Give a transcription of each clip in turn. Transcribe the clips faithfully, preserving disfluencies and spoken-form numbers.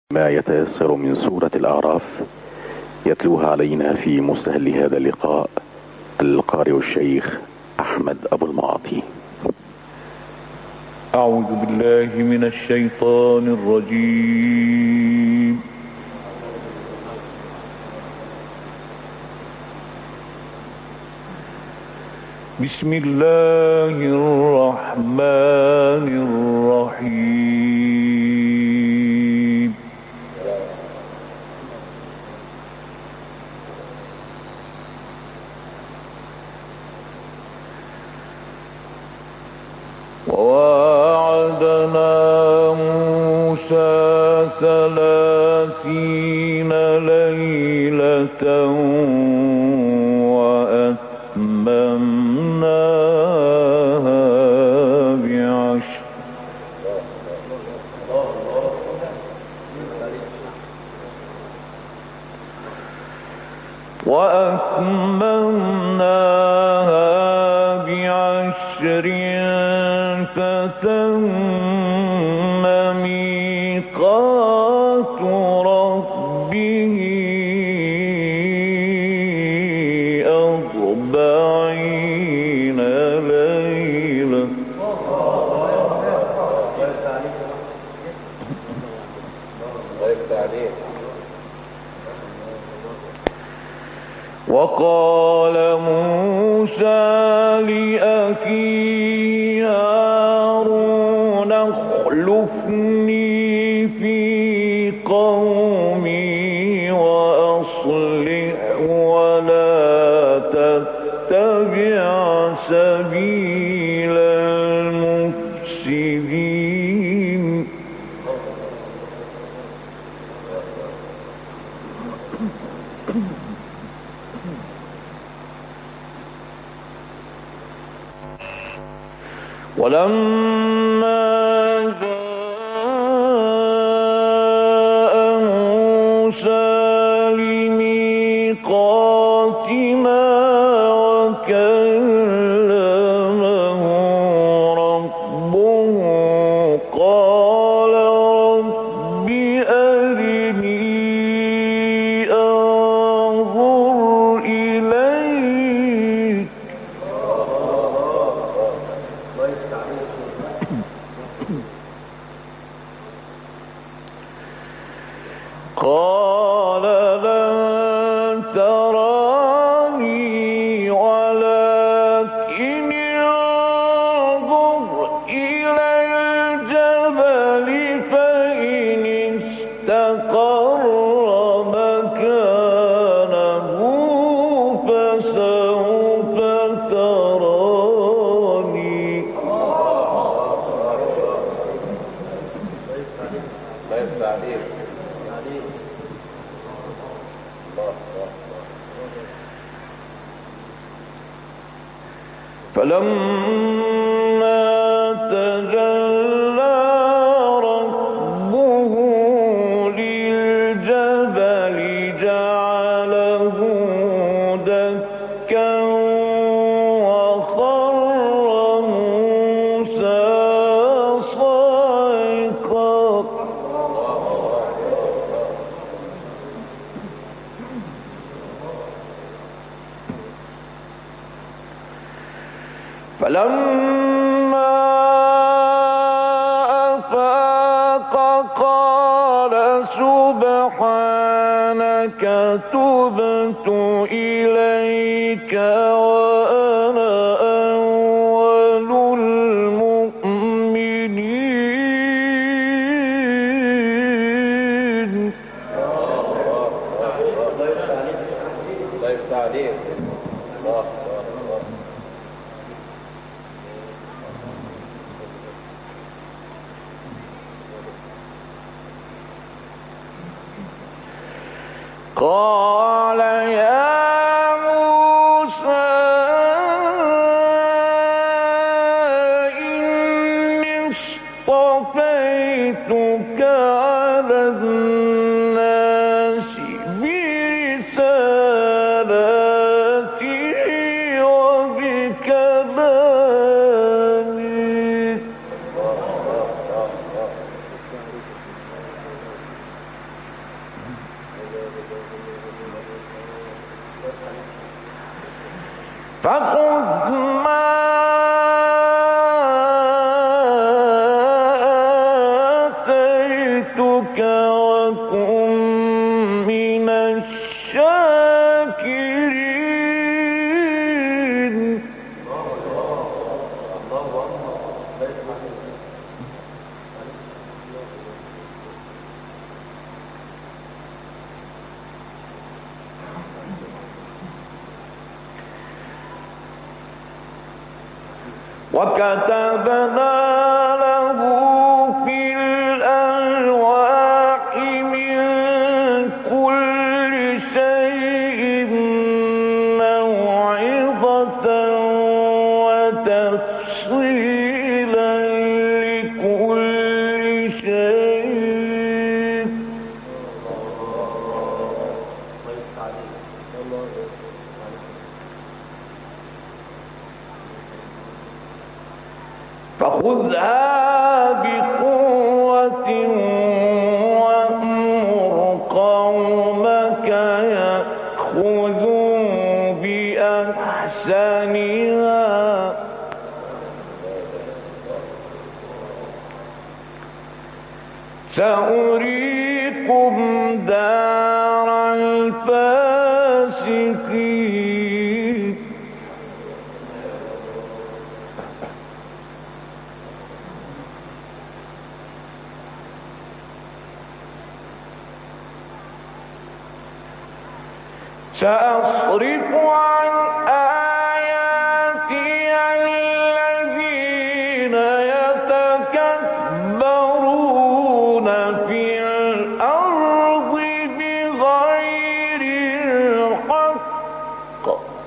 ما يتيسر من سورة الأعراف يتلوها علينا في مستهل هذا اللقاء القارئ الشيخ أحمد أبو المعاطي. أعوذ بالله من الشيطان الرجيم. بسم الله الرحمن الرحيم. وواعدنا موسى ثلاثين ليلة وأتممناها بعشر وأتممناها بعشر فتم ميقات ربه أربعين ليلة. وقال موسى لأخيه هارون اخلفني في قومي وأصلح ولا تتبع سبيل المفسدين. ولما جاء موسى لميقاتنا وكلمه ربه قال رب أرني أنظر إليك. قال لن تراني ولكن انظر إلى الجبل فإن استقر مكانه فسوف تراني. فلما تجلى ربه للجبل جعله دكا وخر موسى صعقا. فلما أفاق قال سبحانك تبت إليك وأنا أول المؤمنين. قال يا موسى إني اصطفيتك على الناس برسالاتي وبكلامي فخذ ما آتيتك وكن من الشاكرين. وكتبنا له في الألواح من كل شيء موعظة وتفصيلا لكل شيء فخذها بقوة وأمر قومك يأخذوا بأحسنها سأريكم دار الفاسقين. سأصرف عن آياتي الذين يتكبرون في الأرض بغير الحق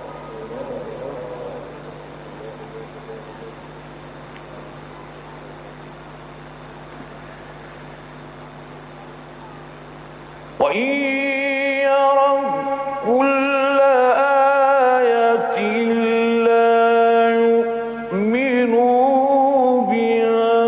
وإن كل آية لا يؤمنوا بها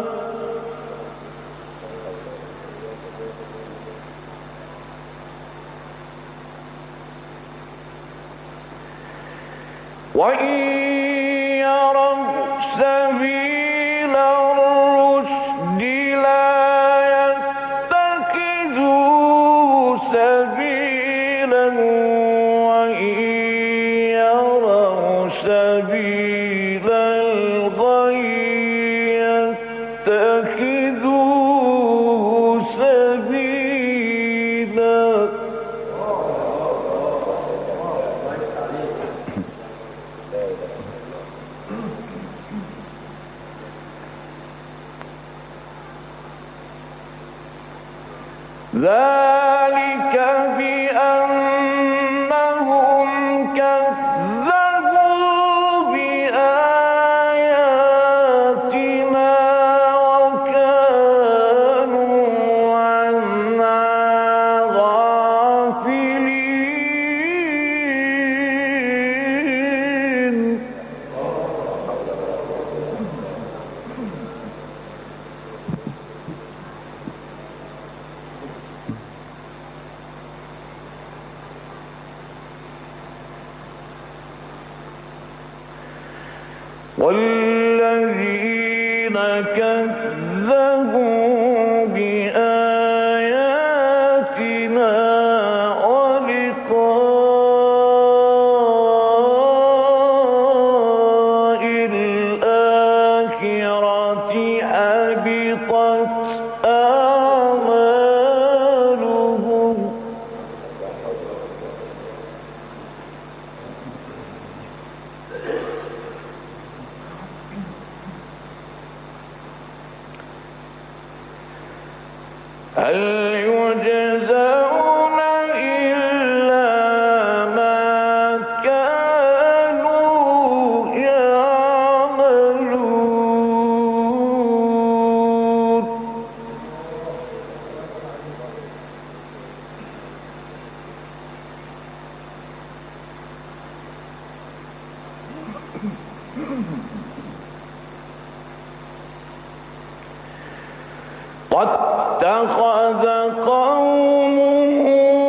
وإن يروا سبيل الرشد لا يتخذوه سبيلا وإن يروا سبيل الغي يتخذوه سبيلا. ذلك بأنهم كذبوا بآياتنا وكانوا عنها غافلين. والذين كذبوا بآياتنا ولقاء الآخرة حبطت أعمالهم. هل يجزون إلا ما كانوا يعملون. واتخذ قوم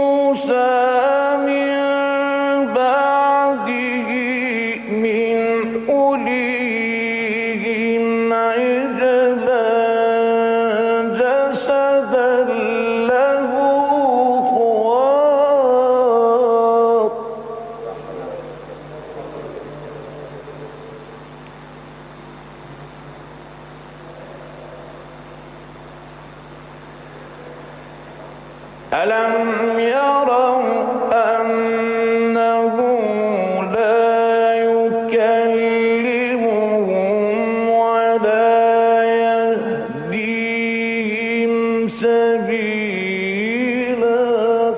ألم يروا أنه لا يكلمهم ولا يهديهم سبيلا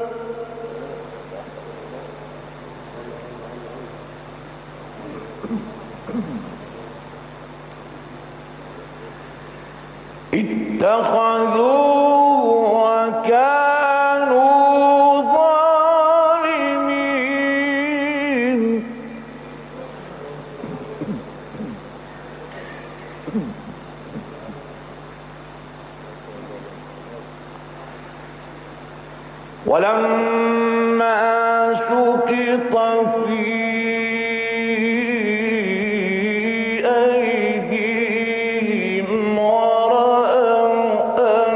اتخذوا وكانوا ظالمين ولما سقط في أيديهم ورأوا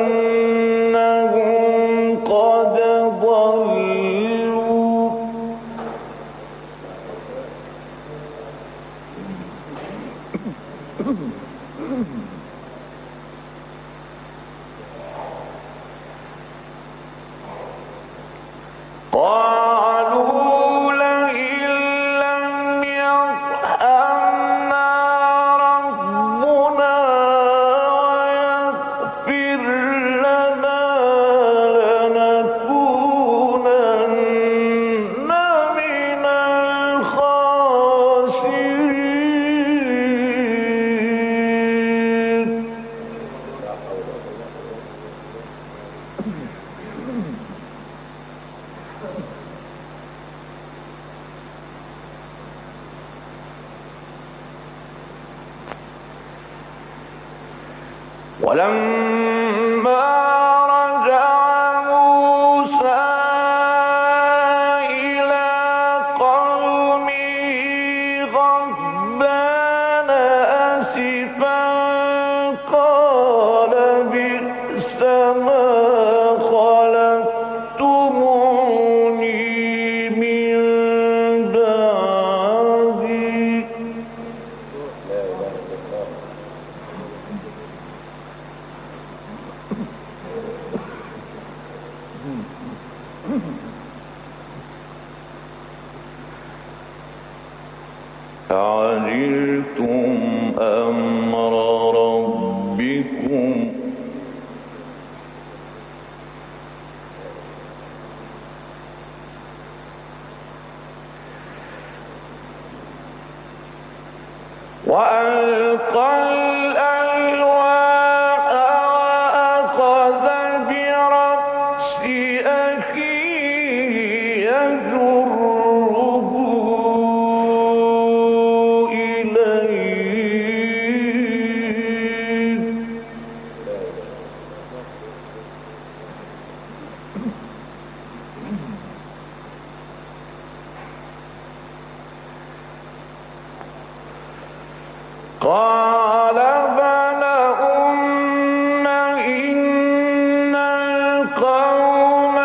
أنهم قد ضلوا قالوا لئن لم يرحمنا ربنا ويغفر لنا لنكونن من الخاسرين ولما رجع موسى إلى قومه غضبان أسفا قال بئس ما خلفتموني من بعدي أعجلتم أمر ربكم وألقى الألواح وأخذ برأس أخيه يجره إليه قال ابن أم إن القوم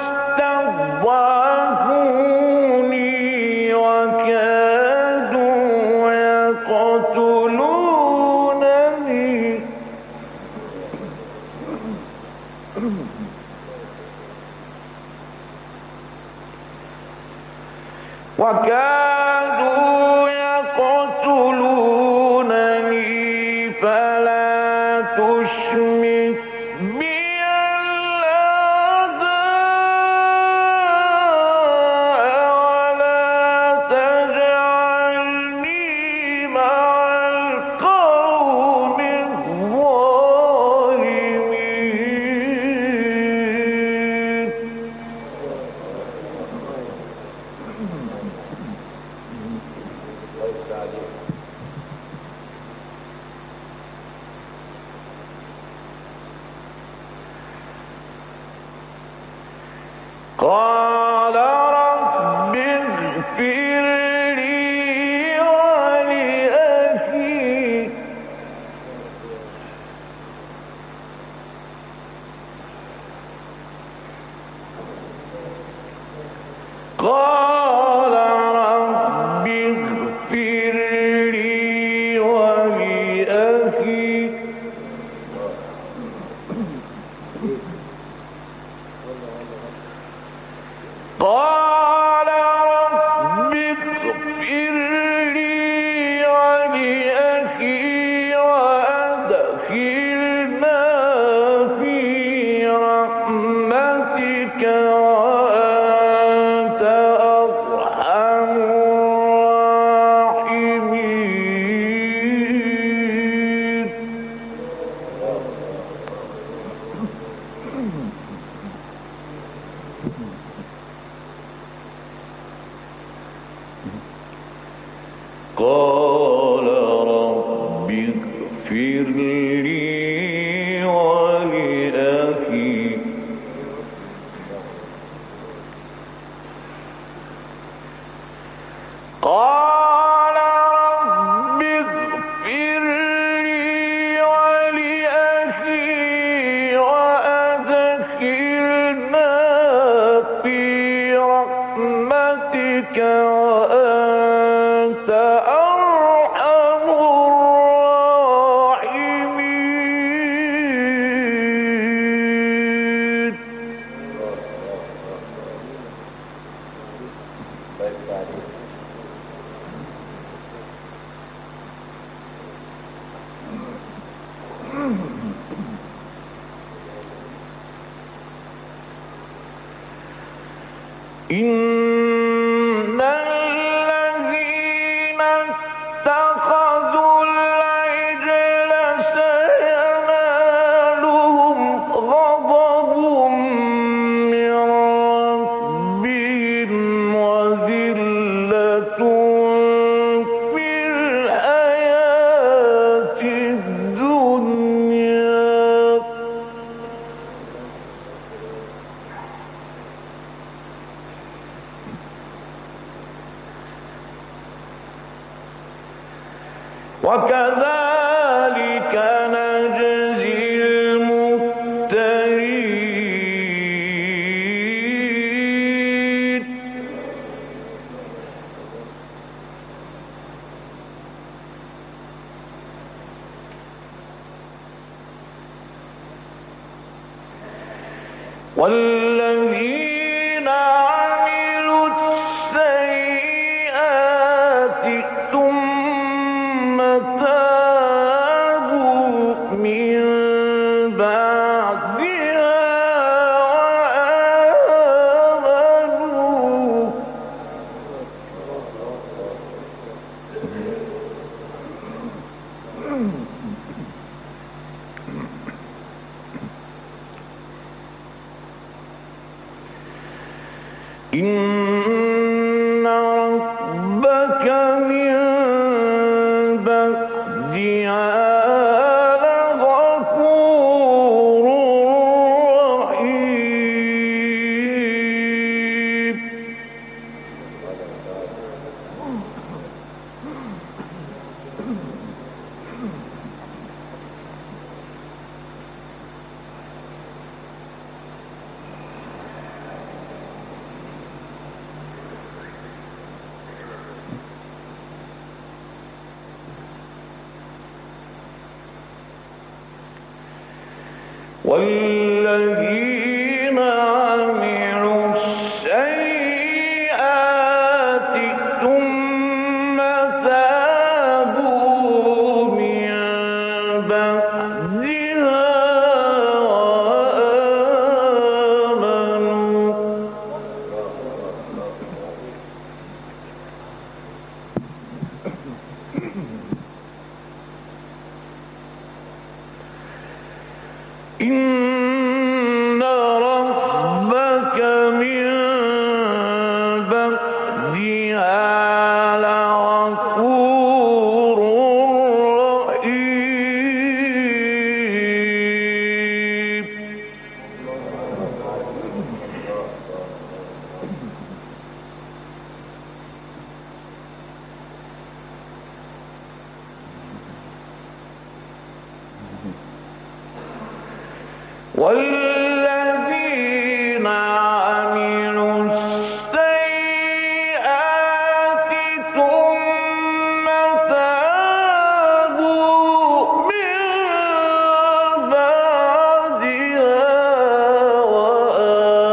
استضعفوني وكادوا يقتلونني وكادوا يقتلونني فلا تشمت بي الأعداء ولا تجعلني مع القوم الظالمين قال رب اغفر لي ولأخي قال رب اغفر لي ولأخي قال رب اغفر لي ولأخي وأدخلنا في رحمتك وأنت أرحم الراحمين. قال رب اغفر لي ولأخي قال رب اغفر لي ولأخي وأدخلنا في رحمتك وأنت أرحم الراحمين. إن الذين اتخذوا العجل سينالهم غضب من ربهم وذلة في الحياة الدنيا. وكذلك نجزي المفترين. والذين عملوا السيئات ثم تابوا من بعدها وآمنوا إن ربك من بعدها لغفور رحيم. والذين عملوا السيئات ثم تابوا من بعدها وآمنوا إن ربك من بعدها لغفور رحيم. والذين عملوا السيئات ثم تابوا من بعدها وآمنوا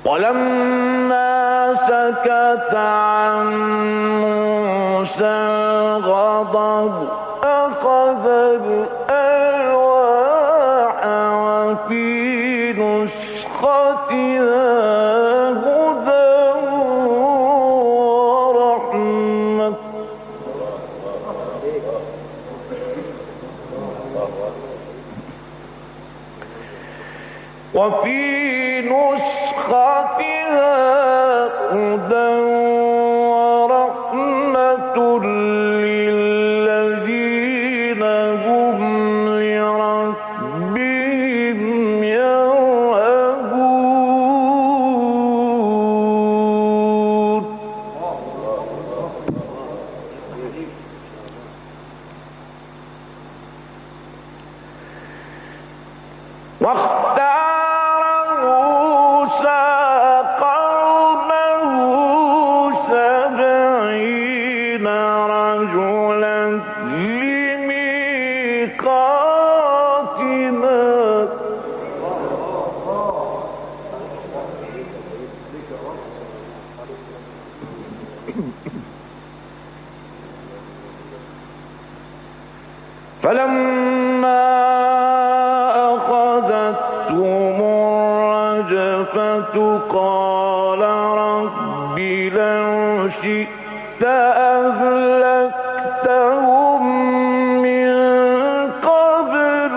ولما سكت عن موسى الغضب أخذ الألواح وفي نسختها هدى ورحمة وفي نسختها هدى ورحمة للذين هم لربهم يرهبون. واختار موسى قومه سبعين رجلا لميقاتنا فلما أخذتهم الرجفة قال رب لو شئت أهلكتهم من قبل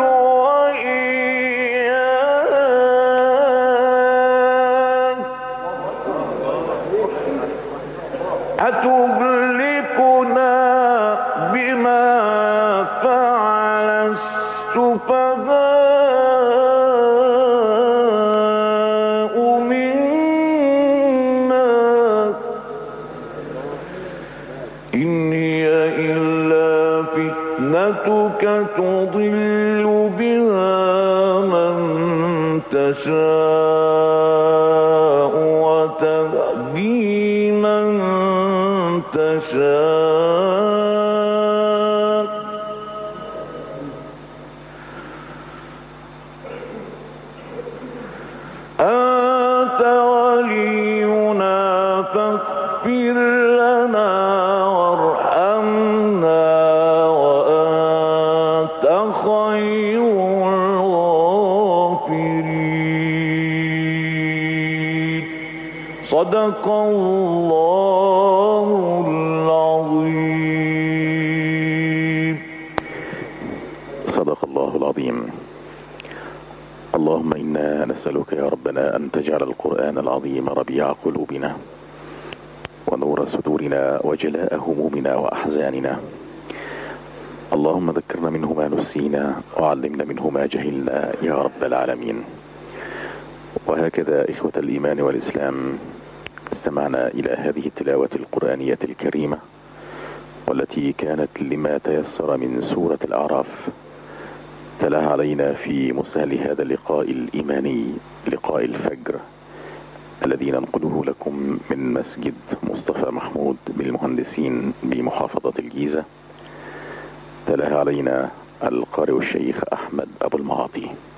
وإياي أتهلكنا بما فعل السفهاء منا إن هي إلا فتنتك تضل بها من تشاء وتهدي من تشاء أنت ولينا فاغفر لنا وارحمنا وأنت خير الغافرين. صدق الله العظيم. صدق الله العظيم. اللهم إنا نسألك يا ربنا أن تجعل القرآن العظيم ربيع قلوبنا ونور صدورنا وجلاء همومنا وأحزاننا. اللهم ذكرنا منه ما نسينا وعلمنا منه ما جهلنا يا رب العالمين. وهكذا إخوة الإيمان والإسلام استمعنا إلى هذه التلاوة القرآنية الكريمة والتي كانت لما تيسر من سورة الأعراف تلاها علينا في مسهل هذا اللقاء الإيماني، لقاء الفجر الذي ننقله لكم من مسجد مصطفى محمود بالمهندسين بمحافظة الجيزة. تلاها علينا القارئ الشيخ أحمد أبو المعاطي.